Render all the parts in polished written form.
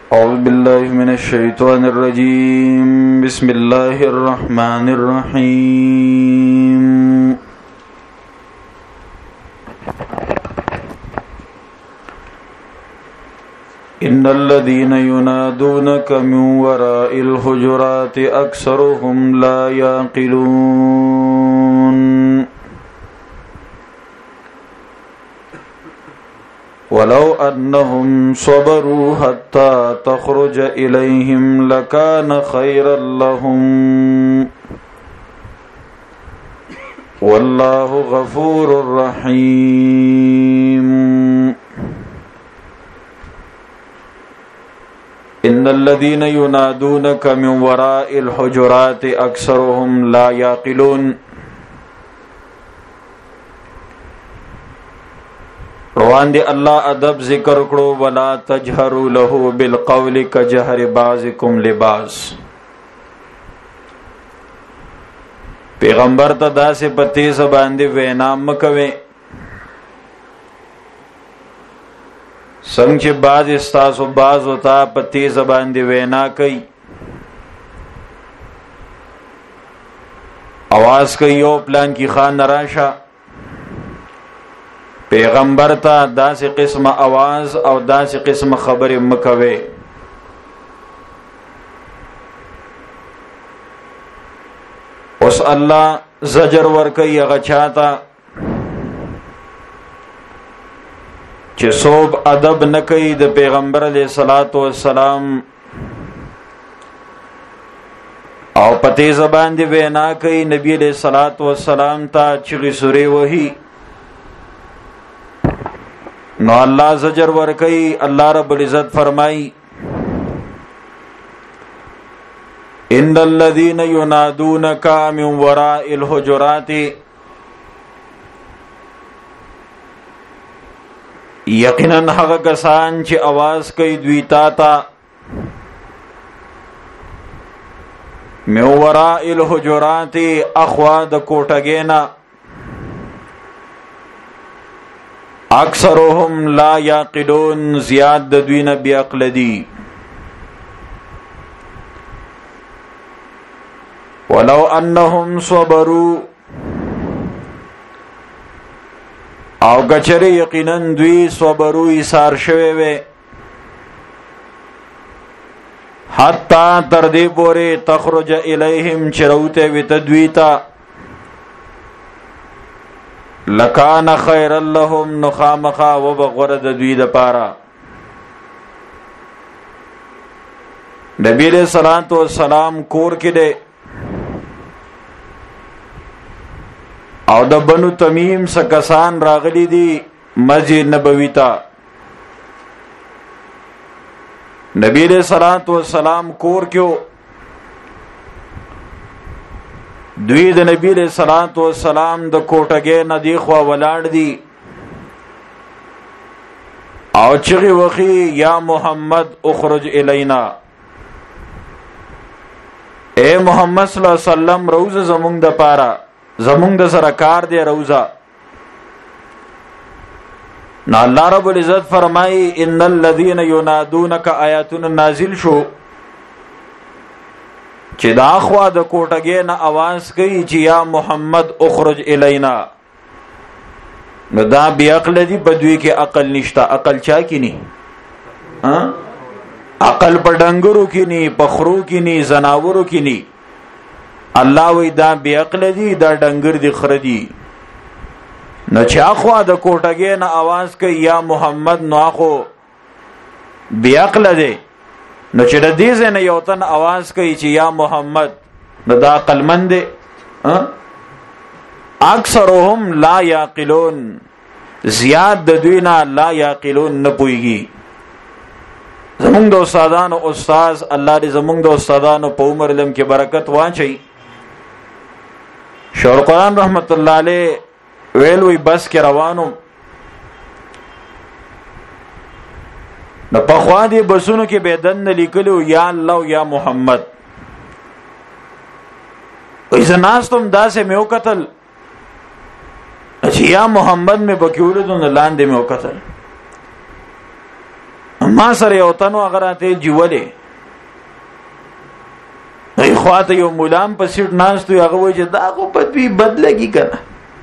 أعوذ بالله من الشيطان الرجيم بسم الله الرحمن الرحيم إن الذين ينادونك من وراء الحجرات أكثرهم لا يعقلون ولو أنهم صبروا حتى تخرج إليهم لكان خيرا لهم والله غفور رحيم إن الذين ينادونك من وراء الحجرات أكثرهم لا يعقلون روان دی الله ادب ذکر کړو ولا تجهروا له بالقول كجهر بعضكم لبعض. پیغمبر ته داسې په تیز باندې وینا مکوي څنګه چې بعض استاسو بعض وتا په تیز باندې وینا کوي आवाज کوي یو پلان کی خان راشه پیغمبر ته داسې قسم आवाज او داسې قسم خبرې مکوي. اوس الله زجر ورکوي هغه چاته چې صوب ادب نه کوي د پیغمبر علیه الصلاۃ والسلام او پته زبان دی وینا کوي نبی علیہ الصلوۃ والسلام ته چغې سورې وਹੀ نو الله زجر ور کوي. الله رب العزت فرمای ان الذين ينادونك من وراء الحجرات یقینا هغه کسان چې आवाज کوي دوی تا من وراء الحجرات اخوا د کوټګینا اکثرهم لا یعقلون زیاد د دوی نه بی عقل دي. ولو انهم صبروا او گچری یقینا دوی صبروا ایثار شوي وي حتا تر دې پورې تخرج الیهم چروته وتدویتا لکان خیر لهم نخامخا وبغور د دوی د پاره. نبی علیہ الصلوۃ والسلام کور کې ده او د بنو تمیم سکسان راغلی دي مسجد نبوی ته. نبی علیہ الصلوۃ والسلام کور کې دوی د نبی علیہ الصلوۃ والسلام د کوټګې ندی خو ولاړ دي او چغي وخی یا محمد اخرج الینا اے محمد صلی الله علیه وسلم روزه زمونږ د پاره زمونږ د سره کار دی روزه. نو الله رب العزت فرمای ان الذين ينادونك آیاتنا نازل شو چې دا خوا د کوټګې نه आवाज کوي چې یا محمد اخرج الینا نو دا بیا عقل دی په دوی کې عقل نشته. عقل چا کې ني عقل په ډنګرو کې ني په خرو کې ني زناورو کې ني. الله وی دا بیا عقل دی دا ډنګر دی خر دی. نو چا خوا د کوټګې نه आवाज کوي یا محمد نو اخو بیا عقل دی. نو چې د دې ځنه یو تن आवाज کوي چې یا محمد نو دا عقلمند دی. اکثرهم لا یعقلون زیاد د دوی نه لا یعقلون نه پويږي. زمونږ د استادانو استاد الله دې زمونږ د استادانو په عمر لم کې برکت واچي. شور قرآن رحمت الله علیه ویل وی بس کې روانو نو په خوا دې بسونو کې بدن لیکلو یا الله یا محمد. اذا ناستم داسې مې وکتل چې یا محمد مې بکیولو د لاندې مې وکتل ما سره یو تنو غراته جوړه ای خواته یو مولام په سیټ ناستو هغه وایي چې دا خو په دوی بدلږي کنه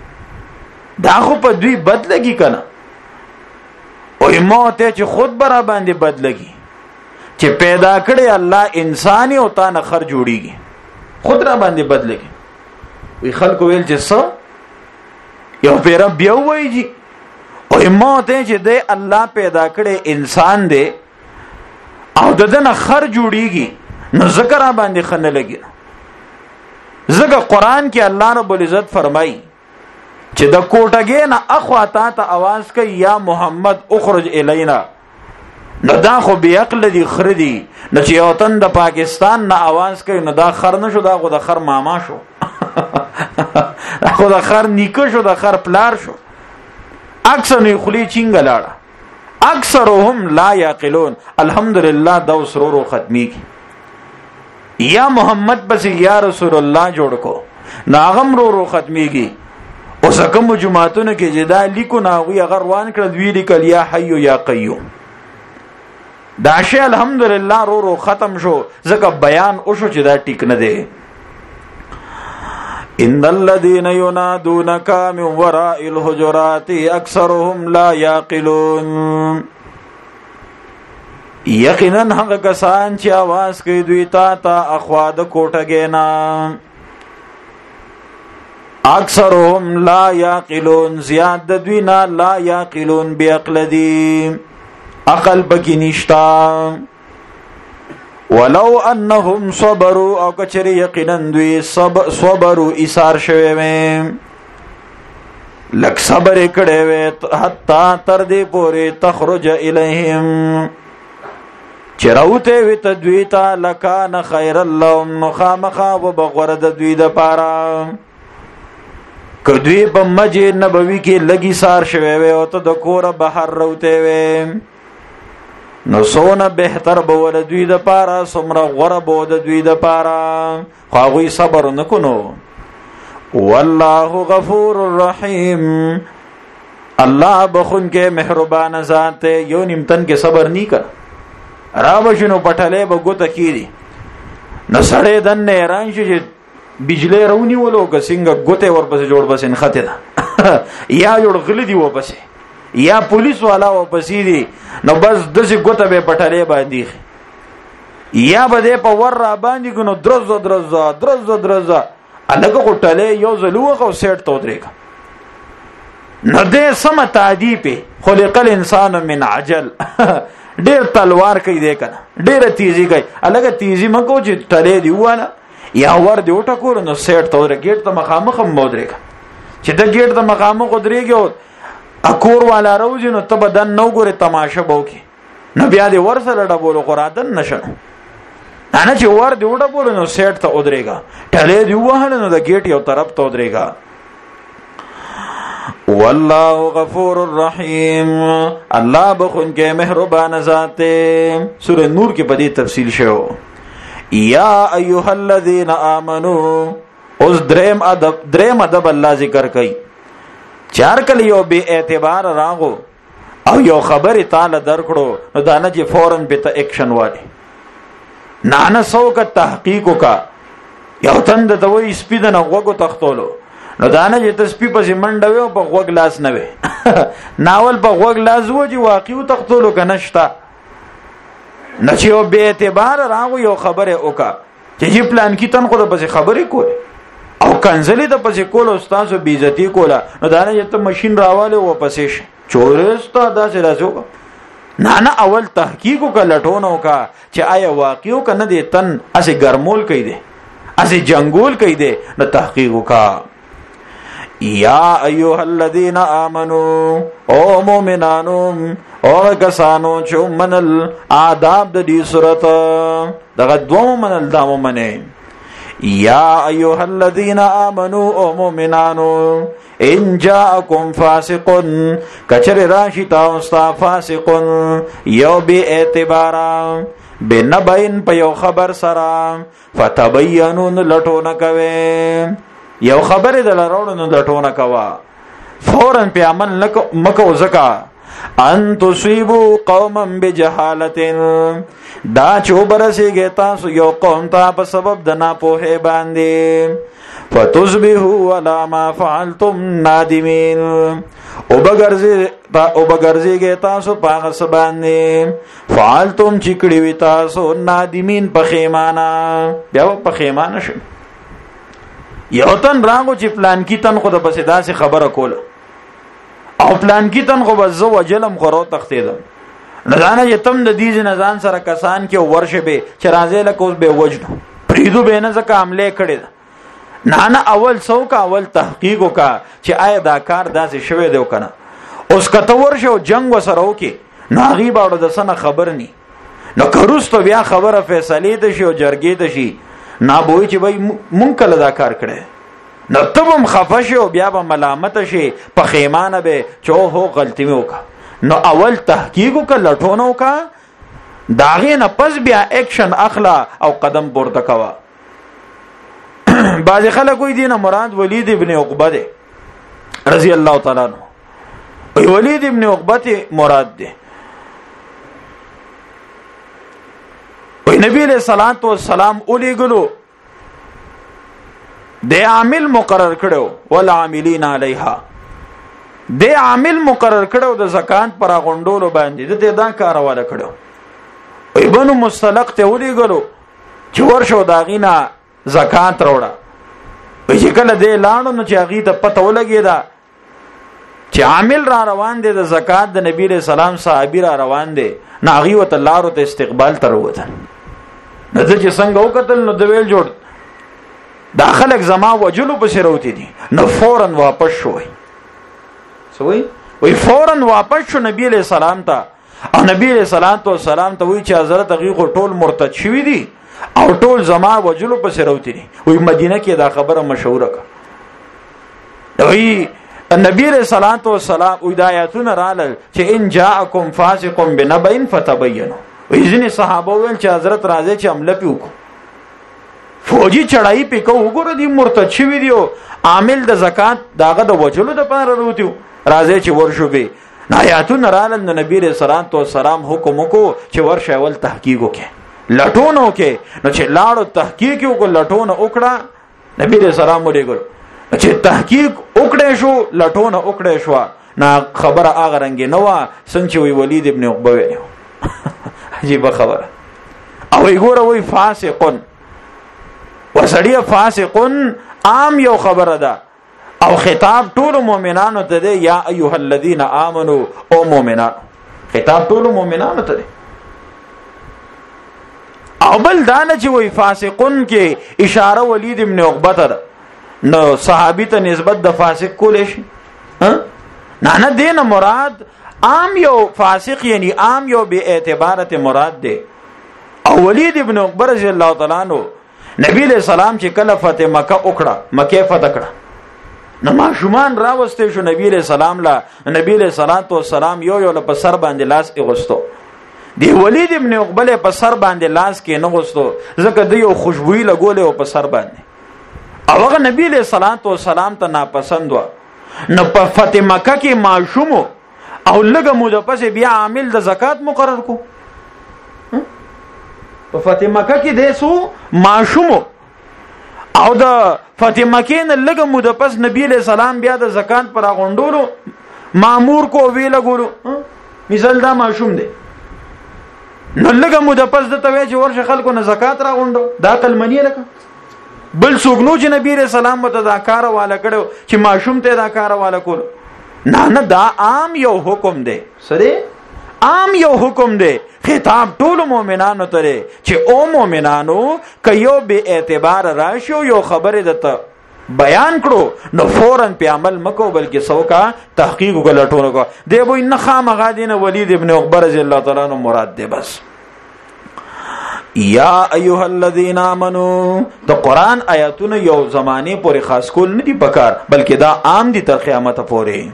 او موته چې خود برا باندې بدلږي چې پیدا کړي الله انساني او تا نه خر جوړيږي خود را باندې بدلږي وی خلکو ویل چې څه یو پیر بیا وایي او موته چې د الله پیدا کړي انسان دی او دنه خر جوړيږي نو ذکر باندې خنه لګي زګه قران کې الله رب العزت فرمایي چې د کوټګې نه اخوا تا ته आवाज کوي یا محمد اخرج الینا نو دا خو بی عقل دي خردي نو چې یو تن د پاکستان نه आवाज کوي نو دا خر نه شو دا خو د خر ماما شو خو د خر نیکه شو د خر پلار شو اکثر نه خلی چینګ لاړه اکثرهم لا یعقلون الحمدلله دا سرور ختمي کی یا محمد بس یا رسول الله جوړ کو ناغم رو ختميږي اوس کوم جمعهتون کې جدا لیکو ناغي غروان کړ دوی لیکل یا حي یا قيوم دا شی الحمدلله رو ختم شو ځکه بیان او شو چې دا ټیک نه دی ان الذين ينادونك من وراء الحجرات اكثرهم لا يعقلون یقینا هغه کسان چې आवाज کوي دوی تا اخوا د کوټګې نه اکثرهم لا یعقلون زیاد د دوی نه لا یعقلون بعقل دي عقل بکی نشتا ولو انهم صبروا او کچری یقینا دوی صبروا ایثار شوي لک صبر کړي وي حتا تر دې پورې تخرج الیهم چراوته وی تدویتا لکان خیر اللهم خامخا و بغورد دوی د پارا کدوی په مسجد نبوي کې لګي سار شوي وي او ته د کور بهر روته وي نو سونه بهتر بول دوی د پارا سمره غره بود دوی د پارا خو صبر نکونو والله غفور الرحیم الله بخون کې مهربان ذات یو نیمتن کې صبر نی کړ رابشنو پټلې به ګوت کیږي نو سړې دنه ایران چې بجلی رونی ولو که څنګه ګوته ورپسې جوړ بسین خته ده یا جوړ غلی دی وپسې یا پولیس والا وپسې دي نو بس دسه ګوته به پټلې باندې یا به په ور را باندې ګنو درز الګه غټلې یو زلوغه او سیټ تو درېګه نو دې سم تعدی په خلق الانسان من عجل ډېر تلوار کوي دې کنه ډېر تیزی کوي الګه تیزی مکو چې تلې دی واله یا ور دی وټه کور نو سیټ تو درې ګیټ ته مخامخ مودرېګه چې د ګیټ ته مخامخ درېګو اکور والا روزي نو ته بدن نو ګوره تماشه بوکي نو بیا دې ور سره ډبولو قرادن نشنه انا چې ور دی وټه کور نو سیټ ته ودرېګه ټلې دی وهنه نو د ګیټ یو طرف ته ودرېګه والله غفور الرحیم الله بخون کې مهربان ذات سورہ نور کې په دې تفصیل شوی یا ایها الذین آمنو اوس دریم ادب الله ذکر کوي چار کله یو به اعتبار راغو او یو خبر تعالی درکړو نو دانه چې فورن به ته اکشن وایي نه سو کا تحقیق کا یو تند ته وې سپیدنه وګو تختولو نو دانه چې تسپی پسې منډوي په غوګ لاس نه وي ناول په غوګ لاس وږي واقعي تختولو کنهشتا نچیو به اعتبار راغو یو خبره وکا چې پلان کی تن خو د پسې خبرې کول او کنځلې د پسې کول استادو بیزتی کوله نو دانه چې ته ماشين راواله و پسې چورستا داسې راځو نه اول تحقیق وکړه کا چې آیا واقعي کنه دې تن اسې ګرمول کوي دې اسې جنگول کوي دې نو تحقیق وکړه یا ایها الذین آمنو او مومنانو او کسانو چې منل آداب د دې صورت دغه دوه منل دا مومنه یا ایها الذین آمنو او مومنانو ان جاءکم فاسق کچر راشی تاسو فاسق یو به اعتبار بنبین په یو خبر سره فتبینوا لټونه کوي یو خبره د لارونو د ټونه کوا فورن په عمل مکو زکا ان تصيبوا قوما بجهاله دا چوبرسیږي تاسو یو قوم ته په سبب د ناپوهه باندې فتصبحوا على ما فعلتم نادمين او بغرزیږي تاسو په هغه سبانه فعلتم چې کړی وي تاسو نادمین پښیمانه بیا پښیمانه شئ. یو تن راغو چې پلان کی تن خو د بس داسې خبره کوله او پلان کی تن خو بس وجلم خورو تختیدم نزانه چې تم د دې نزان سره کسان کې ورشه به چې راځي لکه اوس به وجنو پریدو به نه ځکه حمله کړي نه اول څوک اول تحقیق وکا چې آیا دا کار داسې شوی دی کنه. اوس کته ورشه او جنگ وسره وکي نو غیب اورو د سنه خبر ني نو کروستو بیا خبره فیصله ده شي او جرګې ده شي نه بوي چې وای مونږ کله دا کار کړي نو تبم خفشه او بیا به ملامت شي په خیمانه به چې هو غلطي وکړه. نو اول تحقیق وکړه لټونه وکړه داغه نه پس بیا اکشن اخلا او قدم پورته کوا. بعض خلک وی دینه مراد ولید ابن عقبه ده رضی الله تعالی عنہ. ولید ابن عقبه مراد ده وی نبی علیہ الصلوۃ والسلام اولی ګلو د عامل مقرر کړو ول عاملین علیها د عامل مقرر کړو د زکات پر غونډولو باندې د دا کارواله کړو. وی بنو مستلق ته اولی ګلو چې ورشو داغینا زکات راوړه چې کله دې لاړو نو چې هغه ته پته ولګی دا چې عامل را روان دي د زکات د نبی له سلام صحابي را روان دي ناغي وت لارو ته استقبال تر وته نه چې څنګه وکتل نو د ویل جوړ داخلك زما وجلو په شروتی دي نو فورن واپس شوی سوی وی فورن واپس شو نبی له سلام ته او نبی له سلام ته وی چې حضرت هغه ټول مرتد شوی دي او ټول زما وجلو په سروتی دي. وی مدینه کې دا خبره مشهوره کا وی نبی رسول الله والسلام هدایتونه رال چې ان جاءکم فاسق بنبأ فتبینوا. وی ځینې صحابه ویل چې حضرت راځي چې حمله پیوکو فوجي چړای په کو وګوره دي مرتد شوی دی عامل د زکات داغه د وجلو د پاره وروتیو راځي چې ورشو به آیاتونه رال نبی رسول الله والسلام حکم کو چې ورشه ول تحقیق وکړي لټونو کې نو چې لاړو تحقیق وکړو لټونه وکړه نبی رسول الله مولګو چې تحقیق وکړې شو لټونه وکړې شو نه خبره هغه رنګ نه و څنګه چې وی ولید ابن عقبه ویل عجیب خبره او وګوره وی فاسقون وسړی فاسقون عام یو خبره ده او خطاب ټول مؤمنانو ته دی یا ایها الذین آمنو او مؤمنان خطاب ټول مؤمنانو ته دی. او بل دانه چې وی فاسقون کې اشاره ولید ابن عقبه ته نو صحابي ته نسبت د فاسق کول شي نه دین مراد عام یو فاسق یعنی عام یو به اعتبارت مراد دی. او ولید ابن عقبه رضی الله تعالی عنہ نبی له سلام چې کله فتح مکه وکړه مکه فتح کړه نو ما شومان راوسته شو نبی له سلام لا نبی له صلوات و سلام یو په سر باندې لاس اغوستو دی ولید ابن عقبه په سر باندې لاس کې نه غوستو ځکه دی یو خوشبوئی لګولې په سر باندې او هغه نبی له صلوات و سلام ته ناپسند و نو په فتح مکه کې معشوم او لګه مو د پسې بیا عامل د زکات مقرر کو په فتح مکه کې دیسو معشوم او د فتح مکه نه لګه مو د پس نبی له سلام بیا د زکات پر غونډولو مامور کو ویل ګورو مثال دا معشوم دی نو لګه مو د پس د توې چې ورشه خلکو نه زکات را غونډو دا کلمنی لکه بل سوګنو چې نبی رسول سلام مت دا کار والا کړو چې معشوم ته دا کار والا کول نه دا عام یو حکم دی سره عام یو حکم دی خطاب ټول مؤمنانو ته چې او مؤمنانو کيو به اعتبار راشو یو خبره دته بیان کړو نو فورن په عمل مکو بلکې سوکا تحقیق غلطونه کو دی وو ان خامغه دین ولید ابن عقبه رضی الله تعالی عنہ مراد دی. بس یا ایها الذین آمنو د قران آیاتونه یو زمانه پورې خاص کول نه دی پکار بلکې دا عام دي تر قیامت پورې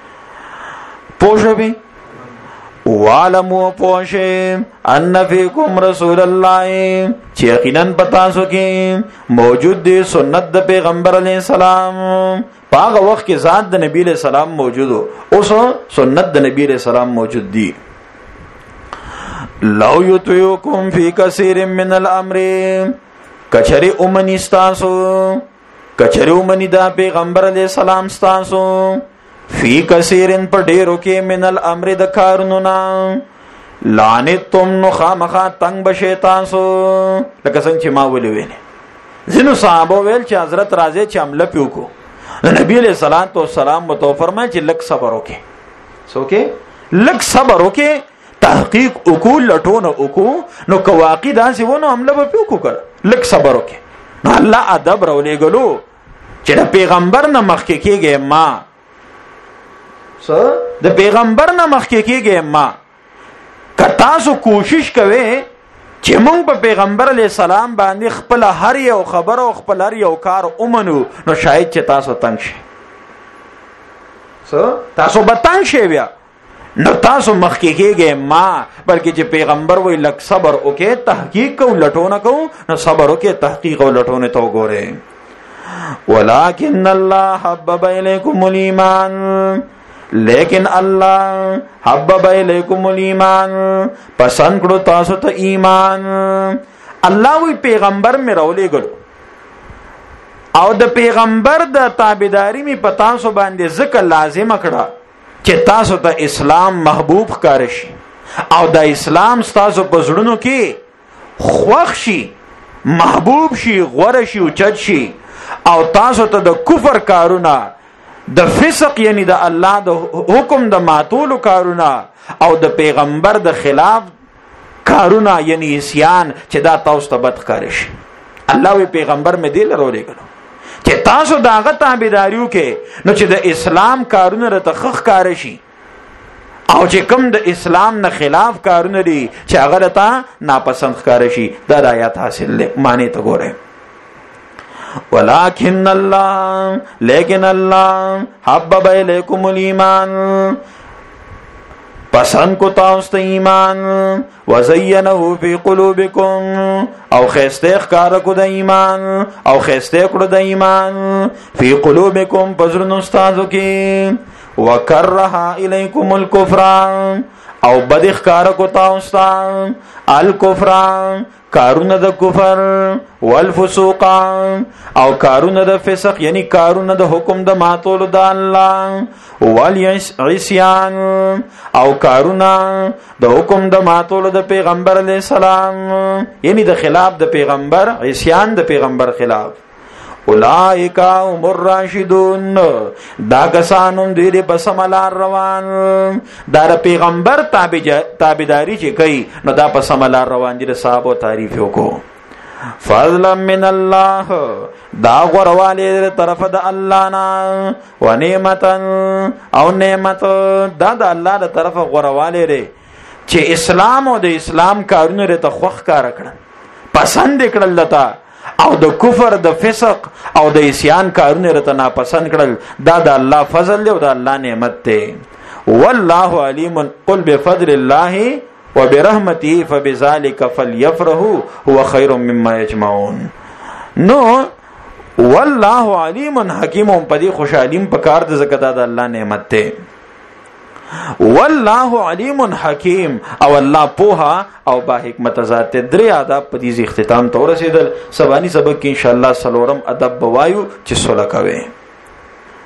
پوښوي وعلموا پوشم ان فیکم رسول الله چې یقینا پتا سو کې موجود دی سنت د پیغمبر علی السلام پاغه وخت کې ذات د نبی له سلام موجود اوس سنت د نبی له سلام موجود دي. لو یطیعکم فی کثیر من الامر کچری امنی استاسو کچری امنی دا پیغمبر علیہ السلام استاسو فی کثیرن پر ډیرو کې من الامر د کارونو نا لعنتم نو خامخا تنگ بشیتاسو لکه څنګه چې ما ویلې زینو صحابه ویل چې حضرت راځي چې عمله پیو کو نبی علیہ الصلوۃ والسلام متو فرمایي چې لک صبر وکي سوکه لک صبر وکي تحقیق وکول لټونه وکو نو کواقی داسې ونه عمله پیو کو کړ لک صبر وکي نو الله ادب راولې غلو چې د پیغمبر نه مخکې کېږي ما د پیغمبر نه مخکې کېږي ما کتاسو کوشش کوي چې مونږ په پیغمبر علی السلام باندې خپل هر یو خبر او خپل هر یو کار اومنو نو شاید چې تاسو تنگ شي تاسو به تنگ شي بیا نو تاسو مخکې کېږي ما بلکې چې پیغمبر وی لک صبر وکي تحقیق کو لټونه کو نو صبر وکي تحقیق او لټونه تو ګوره. ولکن الله حبب الیکم الایمان لیکن الله حبب الیکم الایمان پسند کړو تاسو ته ایمان. الله وی پیغمبر مې راولې ګلو او د پیغمبر د تابعداري می پتا سو باندې ذکر لازم کړه چې تاسو ته اسلام محبوب ښکار شي او د اسلام تاسو په زړونو کې خوښ شي محبوب شي غوړ شي او چد شي او تاسو ته د کفر کارونه د فسق یعنی د الله د حکم د ماتولو کارونه او د پیغمبر د خلاف کارونه یعنی عصیان چې دا تاسو ته بد ښکار شي. الله وی پیغمبر مې دی لرولې کړو چې تاسو داغه تابعداریو کې نو چې د اسلام کارونه رته خخ کار شي او چې کوم د اسلام نه خلاف کارونه دي چې هغه رته ناپسند کار شي دا آیات حاصل له معنی ته ګوره. ولکن الله لیکن الله حبب الیکم الایمان پسند کو تاسو ته ایمان وزینه فی قلوبکم او خسته ښکار کو د ایمان او خسته کړو د ایمان فی قلوبکم پزرن استادو کې وکره الیکم الکفر او بد ښکار کو تاسو ته الکفر کارونه د کفر والفسوق او کارونه د فسق یعنی کارونه د حکم د ماتولو د الله والعصیان او کارونه د حکم د ماتولو د پیغمبر علی السلام یعنی د خلاف د پیغمبر عصیان د پیغمبر خلاف. اولئک هم الراشدون دا کسانم دوی په سم لار روان دا پیغمبر تابعداري چې کوي نو دا په سم لار روان دي. صحابه تعریف وکړو فضلا من الله دا غرواله طرف د الله نه و نعمتا او نعمت دا د الله د طرف غرواله لري چې اسلام او د اسلام کارونه ته خوخ کار کړل پسند کړل لتا او د کفر د فسق او د عصیان کارونه رته ناپسند کړل دا د الله فضل دی او د الله نعمت دی. والله علیم قل بفضل الله وبرحمته فبذلك فليفرحوا هو خير مما يجمعون. نو والله علیم حکیم په دې خوشالیم په کار د زکات د الله نعمت دی. والله علیم حکیم او الله پوها او با حکمت ذات. درې آداب په دې اختتام ته ورسېدل. سبانی سبق کې ان شاء الله سلورم ادب بوایو چې صلح کوي.